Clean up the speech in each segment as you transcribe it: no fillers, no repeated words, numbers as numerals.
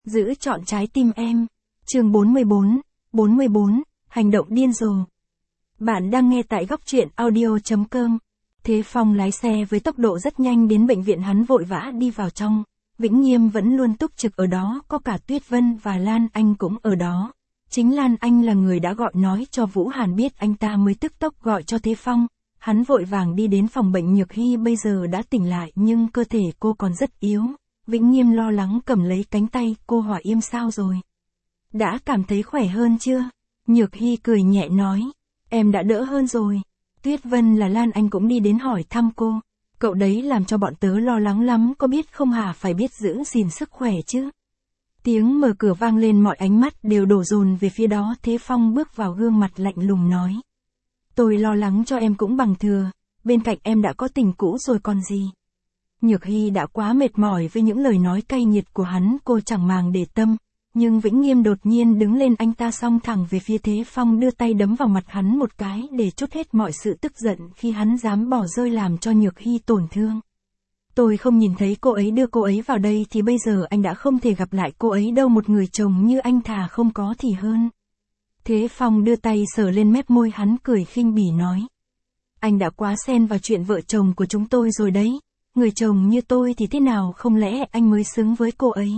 Giữ trọn trái tim em. Chương 44, hành động điên rồ. Bạn đang nghe tại góc truyện audio.com. Thế Phong lái xe với tốc độ rất nhanh đến bệnh viện, hắn vội vã đi vào trong. Vĩnh Nghiêm vẫn luôn túc trực ở đó, có cả Tuyết Vân và Lan Anh cũng ở đó. Chính Lan Anh là người đã gọi nói cho Vũ Hàn biết, anh ta mới tức tốc gọi cho Thế Phong. Hắn vội vàng đi đến phòng bệnh. Nhược Hy bây giờ đã tỉnh lại nhưng cơ thể cô còn rất yếu. Vĩnh Nghiêm lo lắng cầm lấy cánh tay cô, hỏi Yêm sao rồi? Đã cảm thấy khỏe hơn chưa? Nhược Hy cười nhẹ nói, em đã đỡ hơn rồi. Tuyết Vân là Lan Anh cũng đi đến hỏi thăm cô. Cậu đấy làm cho bọn tớ lo lắng lắm, có biết không hả? Phải biết giữ gìn sức khỏe chứ. Tiếng mở cửa vang lên, mọi ánh mắt đều đổ dồn về phía đó. Thế Phong bước vào, gương mặt lạnh lùng nói, tôi lo lắng cho em cũng bằng thừa, bên cạnh em đã có tình cũ rồi còn gì. Nhược Hy đã quá mệt mỏi với những lời nói cay nghiệt của hắn, cô chẳng màng để tâm. Nhưng Vĩnh Nghiêm đột nhiên đứng lên, anh ta xông thẳng về phía Thế Phong, đưa tay đấm vào mặt hắn một cái để trút hết mọi sự tức giận khi hắn dám bỏ rơi làm cho Nhược Hy tổn thương. Tôi không nhìn thấy cô ấy đưa cô ấy vào đây thì bây giờ anh đã không thể gặp lại cô ấy đâu, một người chồng như anh thà không có thì hơn. Thế Phong đưa tay sờ lên mép môi hắn, cười khinh bỉ nói, anh đã quá xen vào chuyện vợ chồng của chúng tôi rồi đấy. Người chồng như tôi thì thế nào, không lẽ anh mới xứng với cô ấy?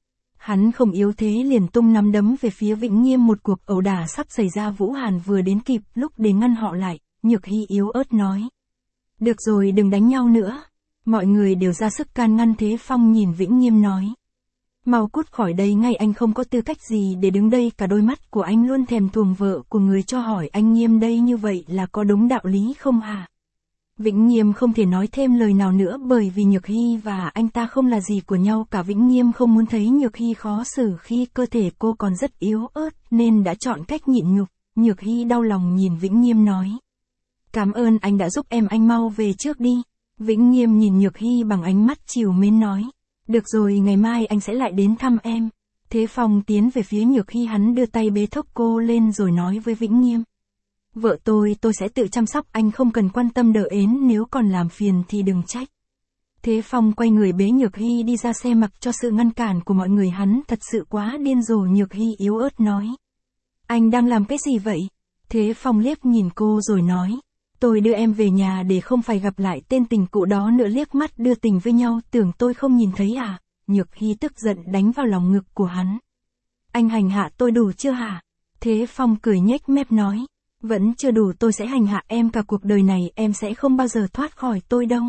Hắn không yếu thế liền tung nắm đấm về phía Vĩnh Nghiêm. Một cuộc ẩu đả sắp xảy ra, Vũ Hàn vừa đến kịp lúc để ngăn họ lại. Nhược Hy yếu ớt nói, được rồi, đừng đánh nhau nữa. Mọi người đều ra sức can ngăn. Thế Phong nhìn Vĩnh Nghiêm nói, mau cút khỏi đây ngay, anh không có tư cách gì để đứng đây cả. Đôi mắt của anh luôn thèm thuồng vợ của người, cho hỏi anh Nghiêm đây như vậy là có đúng đạo lý không hả? Vĩnh Nghiêm không thể nói thêm lời nào nữa, bởi vì Nhược Hy và anh ta không là gì của nhau cả. Vĩnh Nghiêm không muốn thấy Nhược Hy khó xử khi cơ thể cô còn rất yếu ớt, nên đã chọn cách nhịn nhục. Nhược Hy đau lòng nhìn Vĩnh Nghiêm nói, cảm ơn anh đã giúp em, anh mau về trước đi. Vĩnh Nghiêm nhìn Nhược Hy bằng ánh mắt trìu mến nói, được rồi, ngày mai anh sẽ lại đến thăm em. Thế Phong tiến về phía Nhược Hy, hắn đưa tay bế thốc cô lên rồi nói với Vĩnh Nghiêm, vợ tôi sẽ tự chăm sóc, anh không cần quan tâm đỡ ến, nếu còn làm phiền thì đừng trách. Thế Phong quay người bế Nhược Hy đi ra xe, mặc cho sự ngăn cản của mọi người, hắn thật sự quá điên rồ. Nhược Hy yếu ớt nói, anh đang làm cái gì vậy? Thế Phong liếc nhìn cô rồi nói, tôi đưa em về nhà để không phải gặp lại tên tình cũ đó nữa. Liếc mắt đưa tình với nhau, tưởng tôi không nhìn thấy à? Nhược Hy tức giận đánh vào lòng ngực của hắn, anh hành hạ tôi đủ chưa hả? Thế Phong cười nhếch mép nói, vẫn chưa đủ, tôi sẽ hành hạ em cả cuộc đời này, em sẽ không bao giờ thoát khỏi tôi đâu.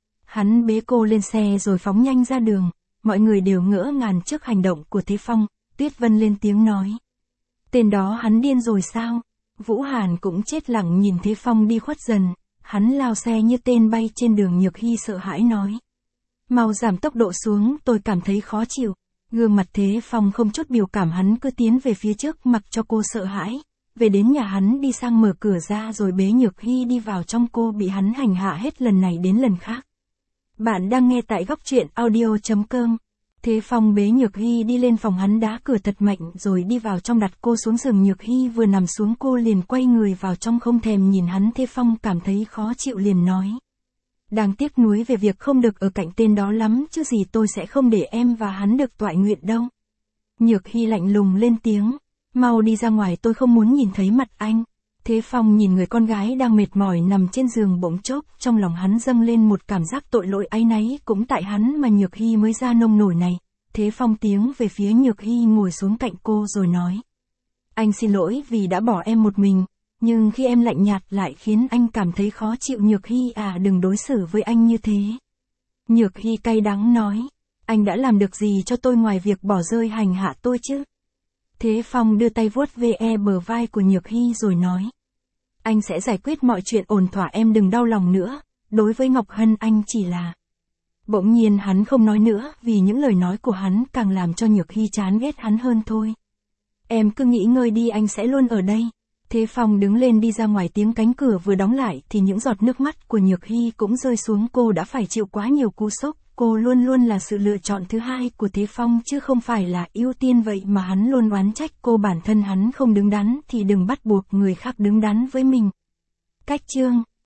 Hắn bế cô lên xe rồi phóng nhanh ra đường. Mọi người đều ngỡ ngàng trước hành động của Thế Phong. Tuyết Vân lên tiếng nói, tên đó hắn điên rồi sao? Vũ Hàn cũng chết lặng nhìn Thế Phong đi khuất dần. Hắn lao xe như tên bay trên đường. Nhược Hy sợ hãi nói, mau giảm tốc độ xuống, tôi cảm thấy khó chịu. Gương mặt Thế Phong không chút biểu cảm, hắn cứ tiến về phía trước mặc cho cô sợ hãi. Về đến nhà, hắn đi sang mở cửa ra rồi bế Nhược Hy đi vào trong. Cô bị hắn hành hạ hết lần này đến lần khác. Bạn đang nghe tại góc truyện audio.com. Thế Phong bế Nhược Hy đi lên phòng, hắn đá cửa thật mạnh rồi đi vào trong, đặt cô xuống giường. Nhược Hy vừa nằm xuống cô liền quay người vào trong, không thèm nhìn hắn. Thế Phong cảm thấy khó chịu liền nói, đang tiếc nuối về việc không được ở cạnh tên đó lắm chứ gì, tôi sẽ không để em và hắn được toại nguyện đâu. Nhược Hy lạnh lùng lên tiếng, mau đi ra ngoài, tôi không muốn nhìn thấy mặt anh. Thế Phong nhìn người con gái đang mệt mỏi nằm trên giường, bỗng chốc trong lòng hắn dâng lên một cảm giác tội lỗi, áy náy, cũng tại hắn mà Nhược Hy mới ra nông nổi này. Thế Phong tiến về phía Nhược Hy, ngồi xuống cạnh cô rồi nói, anh xin lỗi vì đã bỏ em một mình, nhưng khi em lạnh nhạt lại khiến anh cảm thấy khó chịu. Nhược Hy à, đừng đối xử với anh như thế. Nhược Hy cay đắng nói, anh đã làm được gì cho tôi ngoài việc bỏ rơi hành hạ tôi chứ? Thế Phong đưa tay vuốt ve bờ vai của Nhược Hy rồi nói, anh sẽ giải quyết mọi chuyện ổn thỏa, em đừng đau lòng nữa. Đối với Ngọc Hân anh chỉ là... Bỗng nhiên hắn không nói nữa, vì những lời nói của hắn càng làm cho Nhược Hy chán ghét hắn hơn thôi. Em cứ nghỉ ngơi đi, anh sẽ luôn ở đây. Thế Phong đứng lên đi ra ngoài. Tiếng cánh cửa vừa đóng lại thì những giọt nước mắt của Nhược Hy cũng rơi xuống. Cô đã phải chịu quá nhiều cú sốc. Cô luôn luôn là sự lựa chọn thứ hai của Thế Phong chứ không phải là ưu tiên, vậy mà hắn luôn oán trách cô. Bản thân hắn không đứng đắn thì đừng bắt buộc người khác đứng đắn với mình. Cách chương